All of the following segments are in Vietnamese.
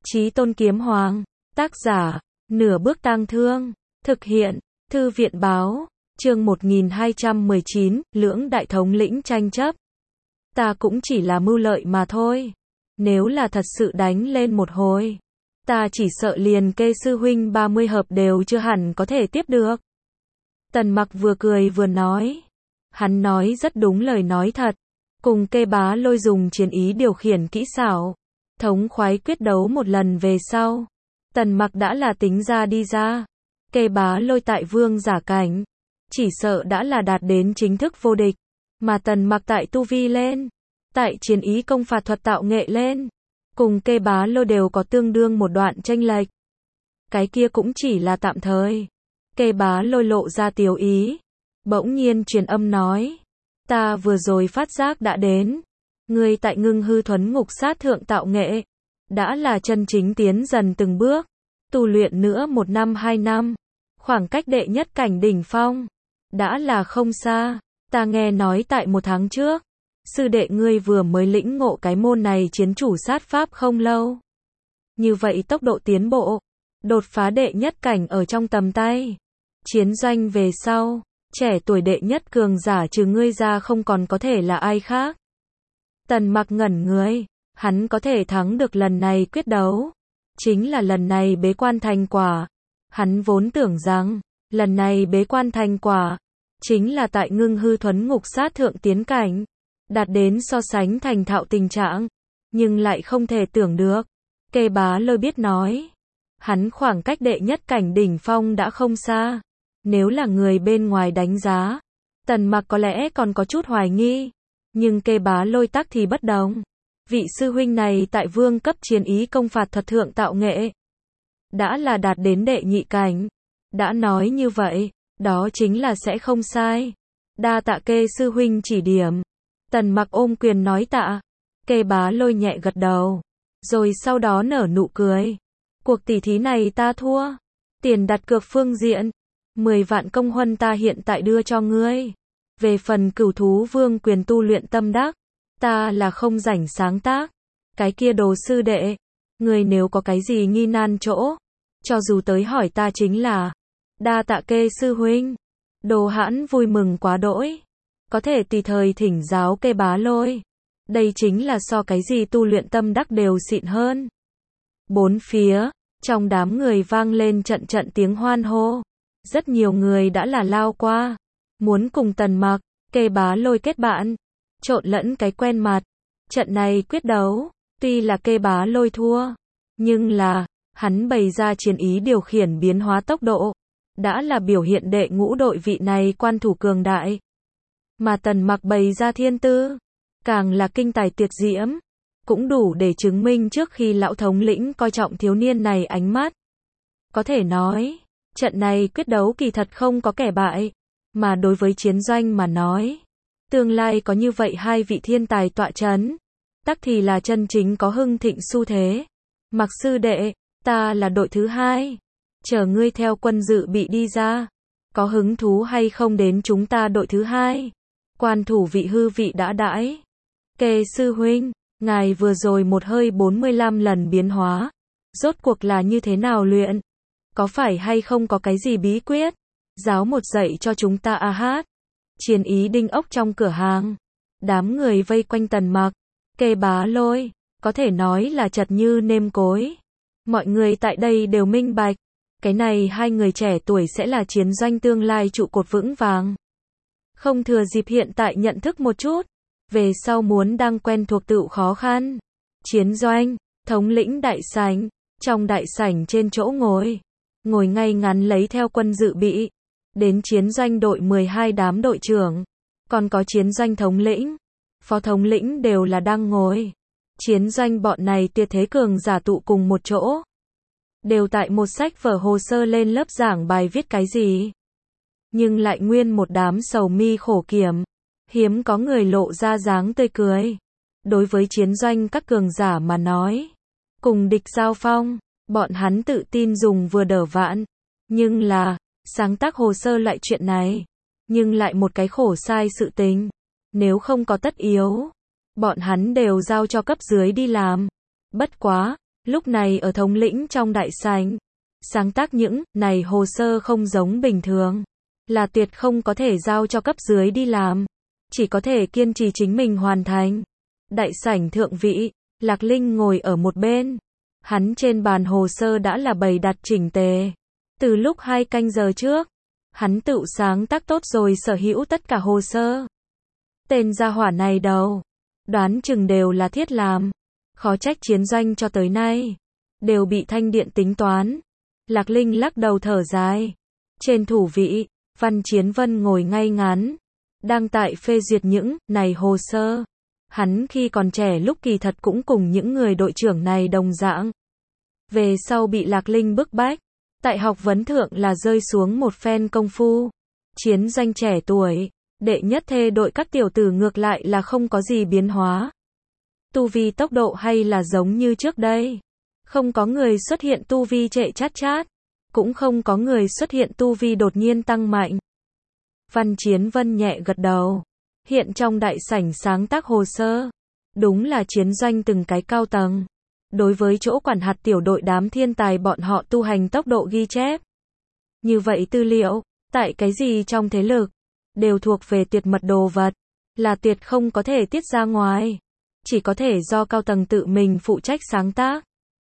Chí Tôn Kiếm Hoàng, tác giả, Nửa Bước Tang Thương, thực hiện, Thư viện báo, chương 1219, lưỡng đại thống lĩnh tranh chấp. Ta cũng chỉ là mưu lợi mà thôi. Nếu là thật sự đánh lên một hồi, ta chỉ sợ liền Kê sư huynh 30 hợp đều chưa hẳn có thể tiếp được. Tần Mặc vừa cười vừa nói. Hắn nói rất đúng lời nói thật. Cùng Kê Bá Lôi dùng chiến ý điều khiển kỹ xảo, thống khoái quyết đấu một lần về sau, Tần Mặc đã là tính ra đi ra. Kê Bá Lôi tại vương giả cảnh, chỉ sợ đã là đạt đến chính thức vô địch, mà Tần Mặc tại tu vi lên, tại chiến ý công phạt thuật tạo nghệ lên, cùng Kê Bá Lôi đều có tương đương một đoạn chênh lệch. Cái kia cũng chỉ là tạm thời. Kê Bá Lôi lộ ra tiểu ý, bỗng nhiên truyền âm nói: ta vừa rồi phát giác đã đến, ngươi tại Ngưng Hư Thuấn Ngục Sát thượng tạo nghệ, đã là chân chính tiến dần từng bước, tu luyện nữa 1 năm 2 năm, khoảng cách đệ nhất cảnh đỉnh phong, đã là không xa. Ta nghe nói tại 1 tháng trước, sư đệ ngươi vừa mới lĩnh ngộ cái môn này chiến chủ sát pháp không lâu. Như vậy tốc độ tiến bộ, đột phá đệ nhất cảnh ở trong tầm tay. Chiến doanh về sau, trẻ tuổi đệ nhất cường giả trừ ngươi ra không còn có thể là ai khác. Tần Mặc ngẩn người, hắn có thể thắng được lần này quyết đấu, chính là lần này bế quan thành quả. Hắn vốn tưởng rằng, lần này bế quan thành quả, chính là tại Ngưng Hư Thuấn Ngục Sát thượng tiến cảnh, đạt đến so sánh thành thạo tình trạng, nhưng lại không thể tưởng được. Kê Bá Lôi biết nói, hắn khoảng cách đệ nhất cảnh đỉnh phong đã không xa. Nếu là người bên ngoài đánh giá, Tần Mặc có lẽ còn có chút hoài nghi, nhưng Kê Bá Lôi tắc thì bất đồng. Vị sư huynh này tại vương cấp chiến ý công phạt thuật thượng tạo nghệ, đã là đạt đến đệ nhị cảnh. Đã nói như vậy, đó chính là sẽ không sai. Đa tạ Kê sư huynh chỉ điểm. Tần Mặc ôm quyền nói tạ. Kê Bá Lôi nhẹ gật đầu, rồi sau đó nở nụ cười. Cuộc tỷ thí này ta thua. Tiền đặt cược phương diện, 10 vạn công huân ta hiện tại đưa cho ngươi. Về phần Cửu Thú Vương quyền tu luyện tâm đắc, ta là không rảnh sáng tác. Cái kia đồ sư đệ, ngươi nếu có cái gì nghi nan chỗ, cho dù tới hỏi ta chính là. Đa tạ Kê sư huynh. Đồ Hãn vui mừng quá đỗi, có thể tùy thời thỉnh giáo Kê Bá Lôi. Đây chính là so cái gì tu luyện tâm đắc đều xịn hơn. Bốn phía, trong đám người vang lên trận trận tiếng hoan hô. Rất nhiều người đã là lao qua, muốn cùng Tần Mặc, Kê Bá Lôi kết bạn, trộn lẫn cái quen mặt. Trận này quyết đấu, tuy là Kê Bá Lôi thua, nhưng là, hắn bày ra chiến ý điều khiển biến hóa tốc độ, đã là biểu hiện đệ ngũ đội vị này quan thủ cường đại. Mà Tần Mặc bày ra thiên tư, càng là kinh tài tuyệt diễm, cũng đủ để chứng minh trước khi lão thống lĩnh coi trọng thiếu niên này ánh mắt. Có thể nói, trận này quyết đấu kỳ thật không có kẻ bại, mà đối với chiến doanh mà nói, tương lai có như vậy hai vị thiên tài tọa chấn, tắc thì là chân chính có hưng thịnh xu thế. Mặc sư đệ, ta là đội thứ 2, chờ ngươi theo quân dự bị đi ra, có hứng thú hay không đến chúng ta đội thứ 2? Quan thủ vị hư vị đã đãi. Kê sư huynh, ngài vừa rồi một hơi 45 lần biến hóa, rốt cuộc là như thế nào luyện? Có phải hay không có cái gì bí quyết? Giáo một dạy cho chúng ta a hát. Chiến ý đinh ốc trong cửa hàng, đám người vây quanh Tần Mặc, Kê Bá Lôi, có thể nói là chật như nêm cối. Mọi người tại đây đều minh bạch, cái này hai người trẻ tuổi sẽ là chiến doanh tương lai trụ cột vững vàng. Không thừa dịp hiện tại nhận thức một chút, về sau muốn đang quen thuộc tựu khó khăn. Chiến doanh, thống lĩnh đại sảnh, trong đại sảnh trên chỗ ngồi ngay ngắn lấy theo quân dự bị, đến chiến doanh đội 12 đám đội trưởng, còn có chiến doanh thống lĩnh, phó thống lĩnh đều là đang ngồi. Chiến doanh bọn này tuyệt thế cường giả tụ cùng một chỗ, đều tại một sách vở hồ sơ lên lớp giảng bài viết cái gì, nhưng lại nguyên một đám sầu mi khổ kiểm, hiếm có người lộ ra dáng tươi cười. Đối với chiến doanh các cường giả mà nói, cùng địch giao phong, bọn hắn tự tin dùng vừa đỡ vạn, nhưng là, sáng tác hồ sơ loại chuyện này, nhưng lại một cái khổ sai sự tình. Nếu không có tất yếu, bọn hắn đều giao cho cấp dưới đi làm. Bất quá, lúc này ở thống lĩnh trong đại sảnh. Sáng tác những này hồ sơ không giống bình thường, là tuyệt không có thể giao cho cấp dưới đi làm, chỉ có thể kiên trì chính mình hoàn thành. Đại sảnh thượng vị, Lạc Linh ngồi ở một bên. Hắn trên bàn hồ sơ đã là bày đặt chỉnh tề. Từ lúc 2 canh giờ trước, hắn tự sáng tác tốt rồi sở hữu tất cả hồ sơ. Tên gia hỏa này đâu, đoán chừng đều là thiết làm. Khó trách chiến doanh cho tới nay đều bị Thanh Điện tính toán. Lạc Linh lắc đầu thở dài. Trên thủ vị, Văn Chiến Vân ngồi ngay ngắn, đang tại phê duyệt những này hồ sơ. Hắn khi còn trẻ lúc kỳ thật cũng cùng những người đội trưởng này đồng dạng. Về sau bị Lạc Linh bức bách, tại học vấn thượng là rơi xuống một phen công phu. Chiến doanh trẻ tuổi, đệ nhất thê đội các tiểu tử ngược lại là không có gì biến hóa. Tu vi tốc độ hay là giống như trước đây. Không có người xuất hiện tu vi trệ chát chát, cũng không có người xuất hiện tu vi đột nhiên tăng mạnh. Văn Chiến Vân nhẹ gật đầu. Hiện trong đại sảnh sáng tác hồ sơ, đúng là chiến doanh từng cái cao tầng. Đối với chỗ quản hạt tiểu đội đám thiên tài bọn họ tu hành tốc độ ghi chép. Như vậy tư liệu, tại cái gì trong thế lực, đều thuộc về tuyệt mật đồ vật, là tuyệt không có thể tiết ra ngoài. Chỉ có thể do cao tầng tự mình phụ trách sáng tác.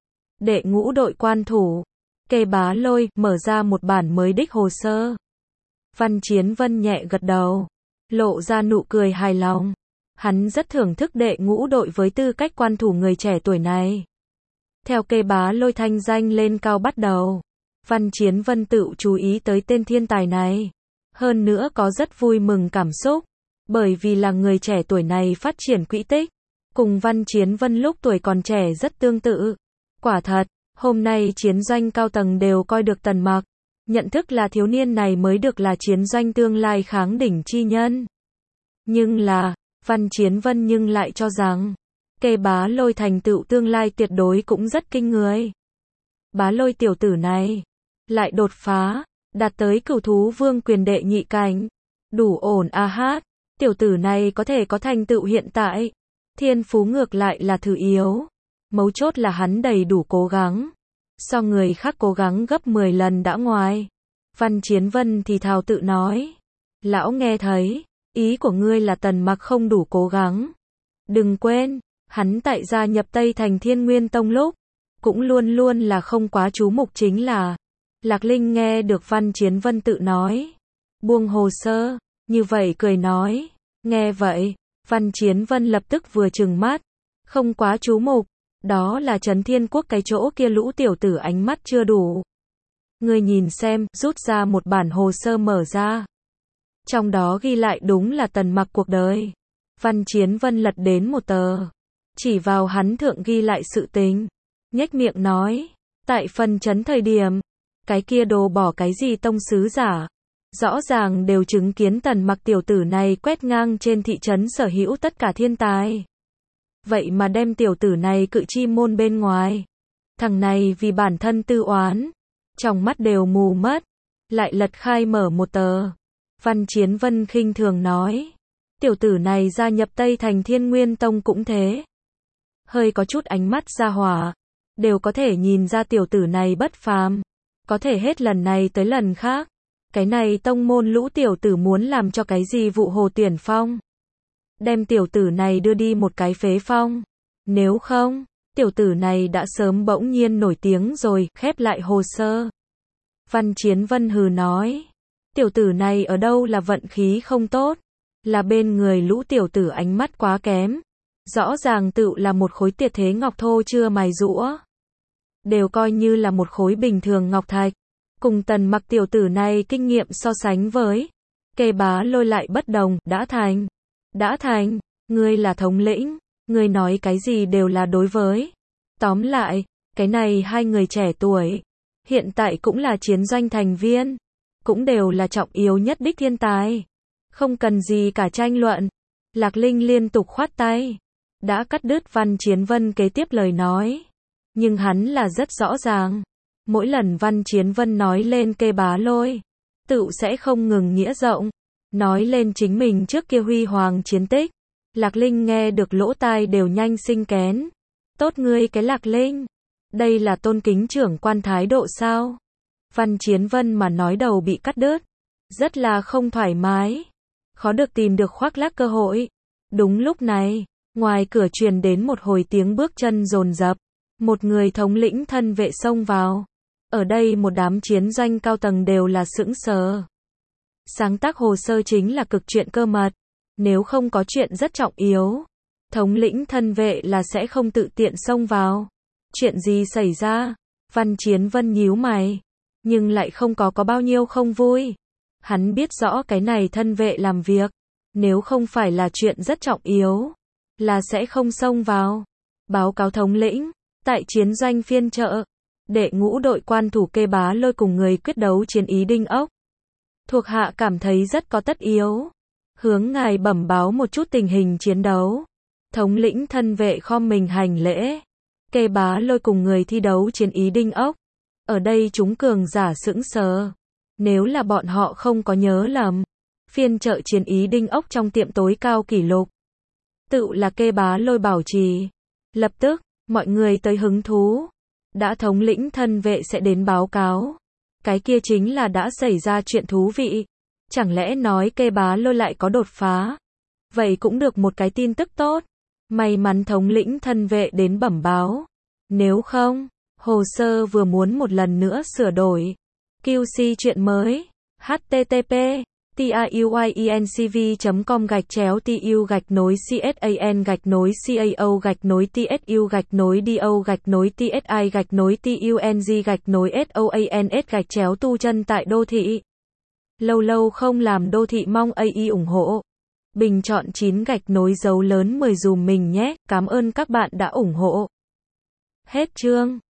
Đệ ngũ đội quan thủ, Kê Bá Lôi, mở ra một bản mới đích hồ sơ. Văn Chiến Vân nhẹ gật đầu, lộ ra nụ cười hài lòng. Hắn rất thưởng thức đệ ngũ đội với tư cách quan thủ người trẻ tuổi này. Theo Kê Bá Lôi thanh danh lên cao bắt đầu, Văn Chiến Vân tự chú ý tới tên thiên tài này. Hơn nữa có rất vui mừng cảm xúc, bởi vì là người trẻ tuổi này phát triển quỹ tích, cùng Văn Chiến Vân lúc tuổi còn trẻ rất tương tự. Quả thật, hôm nay chiến doanh cao tầng đều coi được Tần Mặc, nhận thức là thiếu niên này mới được là chiến doanh tương lai kháng đỉnh chi nhân. Nhưng là, Văn Chiến Vân nhưng lại cho rằng, Kê Bá Lôi thành tựu tương lai tuyệt đối cũng rất kinh người. Bá Lôi tiểu tử này, lại đột phá, đạt tới cửu thú vương quyền đệ nhị cảnh. Đủ ổn a hát, tiểu tử này có thể có thành tựu hiện tại. Thiên phú ngược lại là thứ yếu. Mấu chốt là hắn đầy đủ cố gắng. So người khác cố gắng gấp 10 lần đã ngoài. Văn Chiến Vân thì thào tự nói. Lão nghe thấy, ý của ngươi là Tần Mặc không đủ cố gắng. Đừng quên, hắn tại gia nhập Tây Thành Thiên Nguyên Tông lúc, cũng luôn luôn là không quá chú mục chính là. Lạc Linh nghe được Văn Chiến Vân tự nói. Buông hồ sơ, như vậy cười nói. Nghe vậy, Văn Chiến Vân lập tức vừa trừng mắt. Không quá chú mục, đó là Trấn Thiên Quốc cái chỗ kia lũ tiểu tử ánh mắt chưa đủ. Ngươi nhìn xem, rút ra một bản hồ sơ mở ra. Trong đó ghi lại đúng là Tần Mặc cuộc đời. Văn Chiến Vân lật đến một tờ, chỉ vào hắn thượng ghi lại sự tình, nhếch miệng nói, tại phần chấn thời điểm, cái kia đồ bỏ cái gì tông sứ giả, rõ ràng đều chứng kiến Tần Mặc tiểu tử này quét ngang trên thị trấn sở hữu tất cả thiên tài. Vậy mà đem tiểu tử này cự chi môn bên ngoài. Thằng này vì bản thân tư oán, trong mắt đều mù mất, lại lật khai mở một tờ. Văn Chiến Vân khinh thường nói, tiểu tử này gia nhập Tây Thành Thiên Nguyên Tông cũng thế. Hơi có chút ánh mắt ra hỏa, đều có thể nhìn ra tiểu tử này bất phàm. Có thể hết lần này tới lần khác, cái này tông môn lũ tiểu tử muốn làm cho cái gì vụ hồ tuyển phong. Đem tiểu tử này đưa đi một cái phế phong. Nếu không, tiểu tử này đã sớm bỗng nhiên nổi tiếng rồi, khép lại hồ sơ. Văn Chiến Vân hừ nói, tiểu tử này ở đâu là vận khí không tốt, là bên người lũ tiểu tử ánh mắt quá kém. Rõ ràng tự là một khối tiệt thế ngọc thô chưa mài rũa. Đều coi như là một khối bình thường ngọc thạch. Cùng Tần Mặc tiểu tử này kinh nghiệm so sánh với Kê Bá Lôi lại bất đồng. Đã thành, ngươi là thống lĩnh, ngươi nói cái gì đều là đối với. Tóm lại, cái này hai người trẻ tuổi, hiện tại cũng là chiến doanh thành viên, cũng đều là trọng yếu nhất đích thiên tài. Không cần gì cả tranh luận. Lạc Linh liên tục khoát tay, đã cắt đứt Văn Chiến Vân kế tiếp lời nói. Nhưng hắn là rất rõ ràng, mỗi lần Văn Chiến Vân nói lên Kê Bá Lôi, tự sẽ không ngừng nghĩa rộng, nói lên chính mình trước kia huy hoàng chiến tích. Lạc Linh nghe được lỗ tai đều nhanh sinh kén. Tốt ngươi cái Lạc Linh, Đây là tôn kính trưởng quan thái độ sao? Văn Chiến Vân mà nói đầu bị cắt đứt. Rất là không thoải mái. Khó được tìm được khoác lác cơ hội. Đúng lúc này, ngoài cửa truyền đến một hồi tiếng bước chân dồn dập. Một người thống lĩnh thân vệ xông vào. Ở đây một đám chiến doanh cao tầng đều là sững sờ. Sáng tác hồ sơ chính là cực chuyện cơ mật. Nếu không có chuyện rất trọng yếu, thống lĩnh thân vệ là sẽ không tự tiện xông vào. Chuyện gì xảy ra? Văn Chiến Vân nhíu mày, nhưng lại không có bao nhiêu không vui. Hắn biết rõ cái này thân vệ làm việc, nếu không phải là chuyện rất trọng yếu, là sẽ không xông vào. Báo cáo thống lĩnh, tại chiến doanh phiên chợ, đệ ngũ đội quan thủ Kê Bá Lôi cùng người quyết đấu chiến Ý Đinh Ốc. Thuộc hạ cảm thấy rất có tất yếu. Hướng ngài bẩm báo một chút tình hình chiến đấu. Thống lĩnh thân vệ khom mình hành lễ. Kê Bá Lôi cùng người thi đấu chiến Ý Đinh Ốc. Ở đây chúng cường giả sững sờ. Nếu là bọn họ không có nhớ lầm, phiên chợ chiến Ý Đinh Ốc trong tiệm tối cao kỷ lục tự là Kê Bá Lôi bảo trì. Lập tức, mọi người tới hứng thú. Đã thống lĩnh thân vệ sẽ đến báo cáo. Cái kia chính là đã xảy ra chuyện thú vị. Chẳng lẽ nói Kê Bá Lôi lại có đột phá? Vậy cũng được một cái tin tức tốt. May mắn thống lĩnh thân vệ đến bẩm báo. Nếu không, hồ sơ vừa muốn một lần nữa sửa đổi. QC chuyện mới. http tuyen.com/TU-CSAN-TSU-TSI-TUNG-TUNG-SOANS tại đô thị. Lâu lâu không làm đô thị mong AI ủng hộ. Bình chọn 9 gạch nối dấu lớn 10 dùm mình nhé. Cảm ơn các bạn đã ủng hộ. Hết chương.